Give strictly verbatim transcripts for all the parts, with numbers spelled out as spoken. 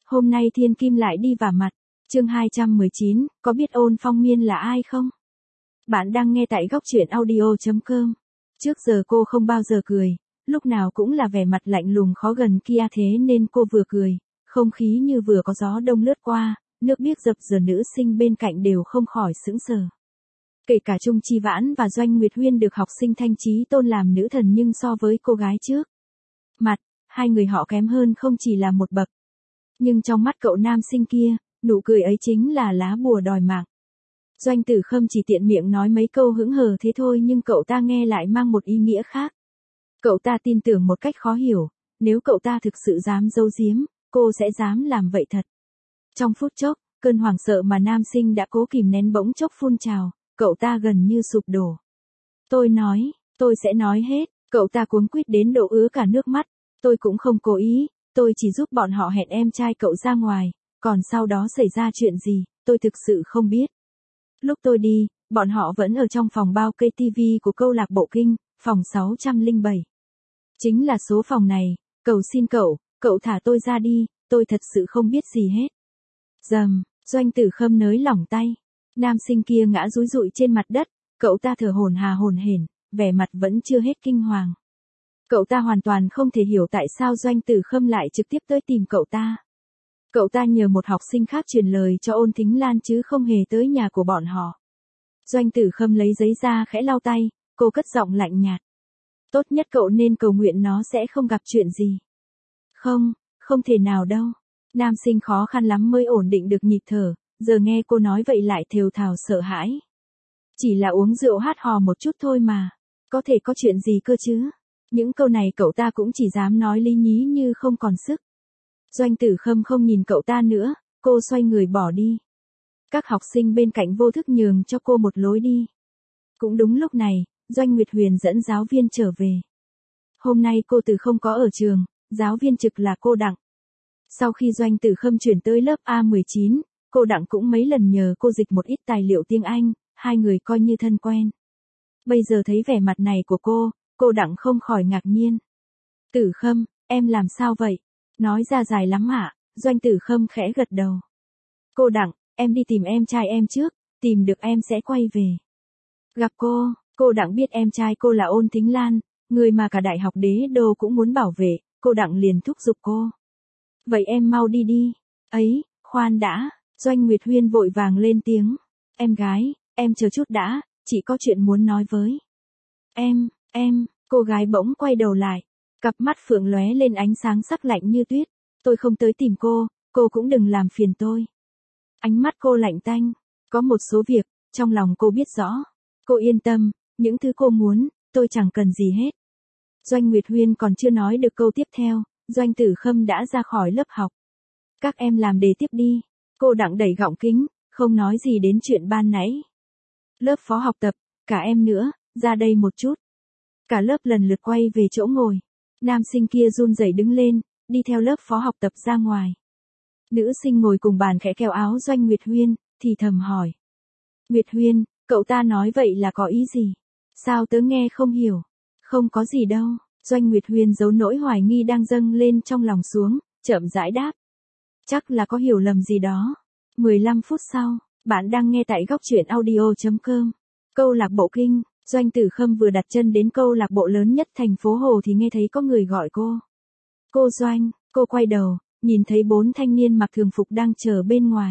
Hôm nay Thiên Kim lại đi vả mặt. Chương hai trăm mười chín, có biết Ôn Phong Miên là ai không? Bạn đang nghe tại góc truyện audio chấm com. Trước giờ cô không bao giờ cười, lúc nào cũng là vẻ mặt lạnh lùng khó gần kia, thế nên cô vừa cười, không khí như vừa có gió đông lướt qua, nước biếc dập dờn, nữ sinh bên cạnh đều không khỏi sững sờ. Kể cả Trung Chi Vãn và Doanh Nguyệt Huyên được học sinh Thanh Chí tôn làm nữ thần, nhưng so với cô gái trước mặt, hai người họ kém hơn không chỉ là một bậc. Nhưng trong mắt cậu nam sinh kia, nụ cười ấy chính là lá bùa đòi mạng. Doanh Tử Khâm chỉ tiện miệng nói mấy câu hững hờ thế thôi, nhưng cậu ta nghe lại mang một ý nghĩa khác. Cậu ta tin tưởng một cách khó hiểu, nếu cậu ta thực sự dám giấu giếm, cô sẽ dám làm vậy thật. Trong phút chốc, cơn hoảng sợ mà nam sinh đã cố kìm nén bỗng chốc phun trào, cậu ta gần như sụp đổ. Tôi nói, tôi sẽ nói hết, cậu ta cuống quýt đến độ ứa cả nước mắt. Tôi cũng không cố ý, tôi chỉ giúp bọn họ hẹn em trai cậu ra ngoài, còn sau đó xảy ra chuyện gì, tôi thực sự không biết. Lúc tôi đi, bọn họ vẫn ở trong phòng bao cây tivi của câu lạc bộ Kinh, phòng sáu trăm lẻ bảy. Chính là số phòng này, cầu xin cậu, cậu thả tôi ra đi, tôi thật sự không biết gì hết. Dầm, Doanh Tử Khâm nới lỏng tay. Nam sinh kia ngã rúi rụi trên mặt đất, cậu ta thở hổn hà hổn hển, vẻ mặt vẫn chưa hết kinh hoàng. Cậu ta hoàn toàn không thể hiểu tại sao Doanh Tử Khâm lại trực tiếp tới tìm cậu ta. Cậu ta nhờ một học sinh khác truyền lời cho Ôn Thính Lan chứ không hề tới nhà của bọn họ. Doanh Tử Khâm lấy giấy ra khẽ lau tay, cô cất giọng lạnh nhạt. Tốt nhất cậu nên cầu nguyện nó sẽ không gặp chuyện gì. Không, không thể nào đâu. Nam sinh khó khăn lắm mới ổn định được nhịp thở, giờ nghe cô nói vậy lại thều thào sợ hãi. Chỉ là uống rượu hát hò một chút thôi mà, có thể có chuyện gì cơ chứ? Những câu này cậu ta cũng chỉ dám nói lý nhí như không còn sức. Doanh Tử Khâm không nhìn cậu ta nữa, cô xoay người bỏ đi. Các học sinh bên cạnh vô thức nhường cho cô một lối đi. Cũng đúng lúc này, Doanh Nguyệt Huyền dẫn giáo viên trở về. Hôm nay cô Từ không có ở trường, giáo viên trực là cô Đặng. Sau khi Doanh Tử Khâm chuyển tới lớp A mười chín, cô Đặng cũng mấy lần nhờ cô dịch một ít tài liệu tiếng Anh, hai người coi như thân quen. Bây giờ thấy vẻ mặt này của cô, cô Đặng không khỏi ngạc nhiên. Tử Khâm, em làm sao vậy? Nói ra dài lắm ạ. Doanh Tử Khâm khẽ gật đầu. Cô Đặng, em đi tìm em trai em trước, tìm được em sẽ quay về. Gặp cô, cô Đặng biết em trai cô là Ôn Thính Lan, người mà cả Đại học Đế Đô cũng muốn bảo vệ, cô Đặng liền thúc giục cô. Vậy em mau đi đi. Ấy, khoan đã, Doanh Nguyệt Huyên vội vàng lên tiếng. Em gái, em chờ chút đã, chị có chuyện muốn nói với. Em, em, cô gái bỗng quay đầu lại. Cặp mắt phượng lóe lên ánh sáng sắc lạnh như tuyết. Tôi không tới tìm cô, cô cũng đừng làm phiền tôi. Ánh mắt cô lạnh tanh. Có một số việc, trong lòng cô biết rõ. Cô yên tâm, những thứ cô muốn, tôi chẳng cần gì hết. Doanh Nguyệt Huyên còn chưa nói được câu tiếp theo, Doanh Tử Khâm đã ra khỏi lớp học. Các em làm đề tiếp đi. Cô Đặng đẩy gọng kính, không nói gì đến chuyện ban nãy. Lớp phó học tập, cả em nữa, ra đây một chút. Cả lớp lần lượt quay về chỗ ngồi. Nam sinh kia run rẩy đứng lên, đi theo lớp phó học tập ra ngoài. Nữ sinh ngồi cùng bàn khẽ kéo áo Doanh Nguyệt Huyên, thì thầm hỏi. Nguyệt Huyên, cậu ta nói vậy là có ý gì? Sao tớ nghe không hiểu? Không có gì đâu. Doanh Nguyệt Huyên giấu nỗi hoài nghi đang dâng lên trong lòng xuống, chậm rãi đáp. Chắc là có hiểu lầm gì đó. mười lăm phút sau, bạn đang nghe tại góc truyện audio chấm com. Câu lạc bộ Kinh. Doanh Tử Khâm vừa đặt chân đến câu lạc bộ lớn nhất thành phố Hồ thì nghe thấy có người gọi cô. Cô Doanh, cô quay đầu, nhìn thấy bốn thanh niên mặc thường phục đang chờ bên ngoài.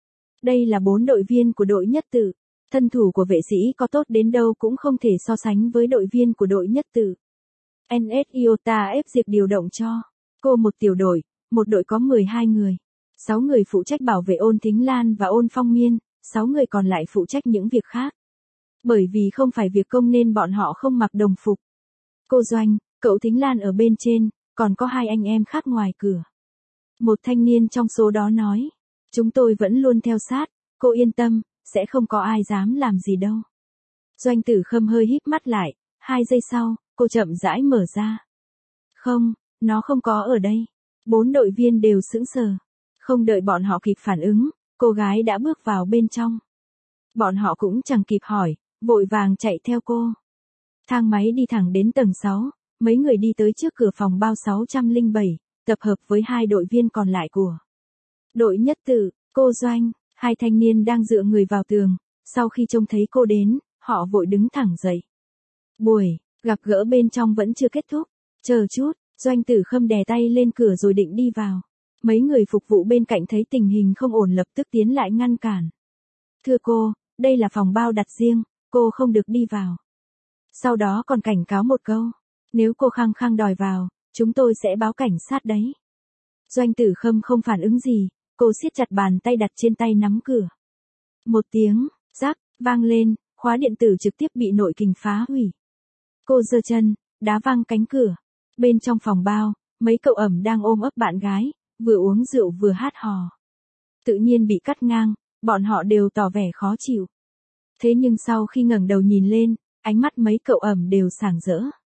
Đây là bốn đội viên của đội Nhất Tự. Thân thủ của vệ sĩ có tốt đến đâu cũng không thể so sánh với đội viên của đội Nhất Tự. en ét Iota ép Diệp điều động cho cô một tiểu đội, một đội có mười hai người. sáu người phụ trách bảo vệ Ôn Thính Lan và Ôn Phong Miên, sáu người còn lại phụ trách những việc khác. Bởi vì không phải việc công nên bọn họ không mặc đồng phục. Cô Doanh, cậu Thính Lan ở bên trên, còn có hai anh em khác ngoài cửa. Một thanh niên trong số đó nói, chúng tôi vẫn luôn theo sát, cô yên tâm, sẽ không có ai dám làm gì đâu. Doanh Tử Khâm hơi híp mắt lại, hai giây sau, cô chậm rãi mở ra. Không, nó không có ở đây. Bốn đội viên đều sững sờ. Không đợi bọn họ kịp phản ứng, cô gái đã bước vào bên trong. Bọn họ cũng chẳng kịp hỏi, vội vàng chạy theo cô. Thang máy đi thẳng đến tầng sáu, mấy người đi tới trước cửa phòng bao sáu trăm lẻ bảy, tập hợp với hai đội viên còn lại của Đội Nhất Tự, cô Doanh, hai thanh niên đang dựa người vào tường, sau khi trông thấy cô đến, họ vội đứng thẳng dậy. Buổi gặp gỡ bên trong vẫn chưa kết thúc, chờ chút, Doanh Tử Khâm đè tay lên cửa rồi định đi vào. Mấy người phục vụ bên cạnh thấy tình hình không ổn lập tức tiến lại ngăn cản. Thưa cô, đây là phòng bao đặt riêng, cô không được đi vào. Sau đó còn cảnh cáo một câu, nếu cô khăng khăng đòi vào, chúng tôi sẽ báo cảnh sát đấy. Doanh Tử Khâm không phản ứng gì, cô siết chặt bàn tay đặt trên tay nắm cửa. Một tiếng, rắc, vang lên, khóa điện tử trực tiếp bị nội kình phá hủy. Cô giơ chân, đá văng cánh cửa. Bên trong phòng bao, mấy cậu ẩm đang ôm ấp bạn gái, vừa uống rượu vừa hát hò. Tự nhiên bị cắt ngang, bọn họ đều tỏ vẻ khó chịu. Thế nhưng sau khi ngẩng đầu nhìn lên, ánh mắt mấy cậu ẩm đều sảng rỡ.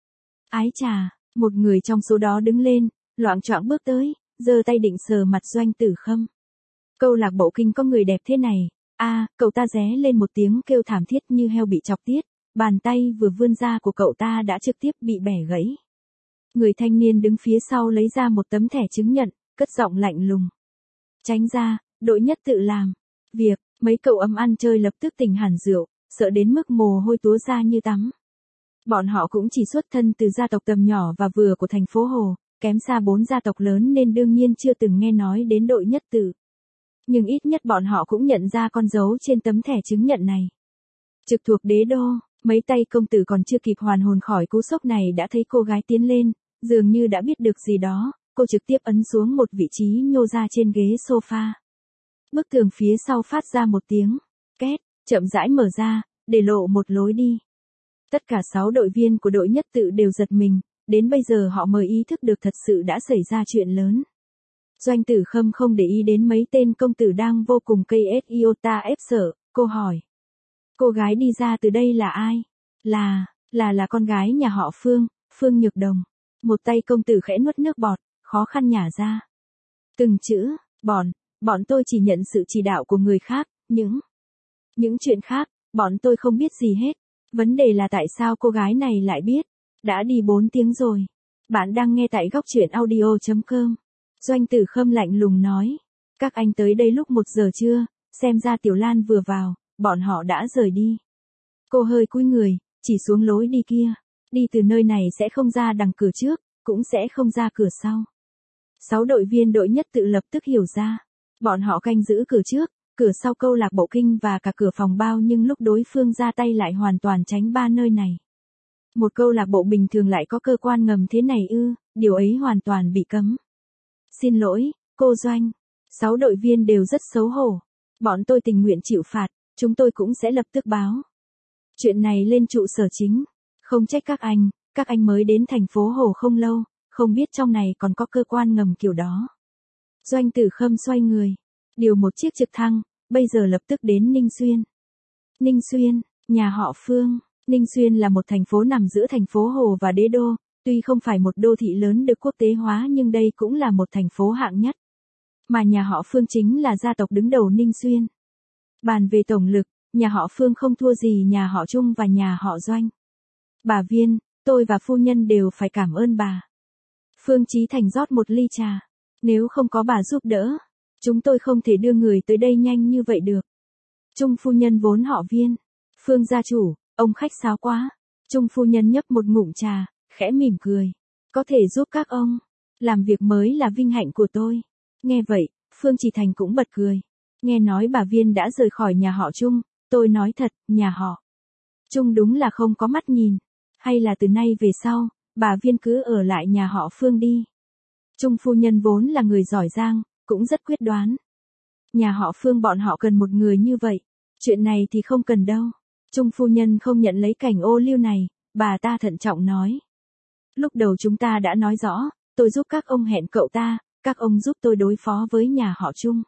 Ái chà, một người trong số đó đứng lên, loạng choạng bước tới, giơ tay định sờ mặt Doanh Tử Khâm. Câu lạc bộ kinh có người đẹp thế này. A, à, cậu ta ré lên một tiếng kêu thảm thiết như heo bị chọc tiết, bàn tay vừa vươn ra của cậu ta đã trực tiếp bị bẻ gãy. Người thanh niên đứng phía sau lấy ra một tấm thẻ chứng nhận, cất giọng lạnh lùng. Tránh ra, Đội Nhất Tự làm việc, mấy cậu ấm ăn chơi lập tức tỉnh hẳn rượu, sợ đến mức mồ hôi túa ra như tắm. Bọn họ cũng chỉ xuất thân từ gia tộc tầm nhỏ và vừa của thành phố Hồ, kém xa bốn gia tộc lớn nên đương nhiên chưa từng nghe nói đến Đội Nhất Tự. Nhưng ít nhất bọn họ cũng nhận ra con dấu trên tấm thẻ chứng nhận này. Trực thuộc Đế Đô, mấy tay công tử còn chưa kịp hoàn hồn khỏi cú sốc này đã thấy cô gái tiến lên, dường như đã biết được gì đó, cô trực tiếp ấn xuống một vị trí nhô ra trên ghế sofa. Bức tường phía sau phát ra một tiếng két, chậm rãi mở ra, để lộ một lối đi. Tất cả sáu đội viên của Đội Nhất Tự đều giật mình, đến bây giờ họ mới ý thức được thật sự đã xảy ra chuyện lớn. Doanh Tử Khâm không để ý đến mấy tên công tử đang vô cùng cây ét iota ép sợ, cô hỏi. Cô gái đi ra từ đây là ai? Là, là là con gái nhà họ Phương, Phương Nhược Đồng. Một tay công tử khẽ nuốt nước bọt, khó khăn nhả ra. Từng chữ, bọn, bọn tôi chỉ nhận sự chỉ đạo của người khác, những, những chuyện khác, bọn tôi không biết gì hết. Vấn đề là tại sao cô gái này lại biết? Đã đi bốn tiếng rồi. Bạn đang nghe tại góc truyện audio chấm com. Doanh Tử Khâm lạnh lùng nói. Các anh tới đây lúc một giờ trưa, xem ra Tiểu Lan vừa vào, bọn họ đã rời đi. Cô hơi cúi người, chỉ xuống lối đi kia. Đi từ nơi này sẽ không ra đằng cửa trước, cũng sẽ không ra cửa sau. Sáu đội viên Đội Nhất Tự lập tức hiểu ra. Bọn họ canh giữ cửa trước, cửa sau câu lạc bộ kinh và cả cửa phòng bao nhưng lúc đối phương ra tay lại hoàn toàn tránh ba nơi này. Một câu lạc bộ bình thường lại có cơ quan ngầm thế này ư, điều ấy hoàn toàn bị cấm. Xin lỗi, cô Doanh. Sáu đội viên đều rất xấu hổ. Bọn tôi tình nguyện chịu phạt, chúng tôi cũng sẽ lập tức báo. Chuyện này lên trụ sở chính. Không trách các anh, các anh mới đến thành phố Hồ không lâu, không biết trong này còn có cơ quan ngầm kiểu đó. Doanh Tử Khâm xoay người, điều một chiếc trực thăng, bây giờ lập tức đến Ninh Xuyên. Ninh Xuyên, nhà họ Phương. Ninh Xuyên là một thành phố nằm giữa thành phố Hồ và Đế Đô, tuy không phải một đô thị lớn được quốc tế hóa nhưng đây cũng là một thành phố hạng nhất. Mà nhà họ Phương chính là gia tộc đứng đầu Ninh Xuyên. Bàn về tổng lực, nhà họ Phương không thua gì nhà họ Trung và nhà họ Doanh. Bà Viên, tôi và phu nhân đều phải cảm ơn bà. Phương Chí Thành rót một ly trà. Nếu không có bà giúp đỡ, chúng tôi không thể đưa người tới đây nhanh như vậy được. Trung phu nhân vốn họ Viên. Phương gia chủ, ông khách sáo quá. Trung phu nhân nhấp một ngụm trà, khẽ mỉm cười. Có thể giúp các ông. Làm việc mới là vinh hạnh của tôi. Nghe vậy, Phương Chí Thành cũng bật cười. Nghe nói bà Viên đã rời khỏi nhà họ Trung, tôi nói thật, nhà họ Trung đúng là không có mắt nhìn. Hay là từ nay về sau, bà Viên cứ ở lại nhà họ Phương đi. Trung phu nhân vốn là người giỏi giang, cũng rất quyết đoán. Nhà họ Phương bọn họ cần một người như vậy. Chuyện này thì không cần đâu. Trung phu nhân không nhận lấy cảnh ô liu này, bà ta thận trọng nói. Lúc đầu chúng ta đã nói rõ, tôi giúp các ông hẹn cậu ta, các ông giúp tôi đối phó với nhà họ Trung.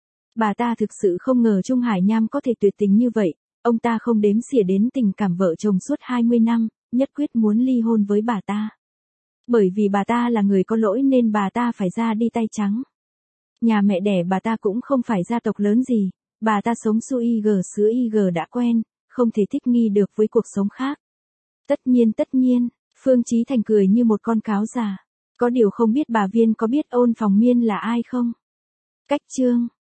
Bà ta thực sự không ngờ Trung Hải Nham có thể tuyệt tình như vậy, ông ta không đếm xỉa đến tình cảm vợ chồng suốt hai mươi năm, nhất quyết muốn ly hôn với bà ta. Bởi vì bà ta là người có lỗi nên bà ta phải ra đi tay trắng. Nhà mẹ đẻ bà ta cũng không phải gia tộc lớn gì, bà ta sống su y gờ xứ y gờ đã quen, không thể thích nghi được với cuộc sống khác. Tất nhiên tất nhiên, Phương Chí Thành cười như một con cáo già. Có điều không biết bà Viên có biết Ôn Phòng Miên là ai không? Cách chương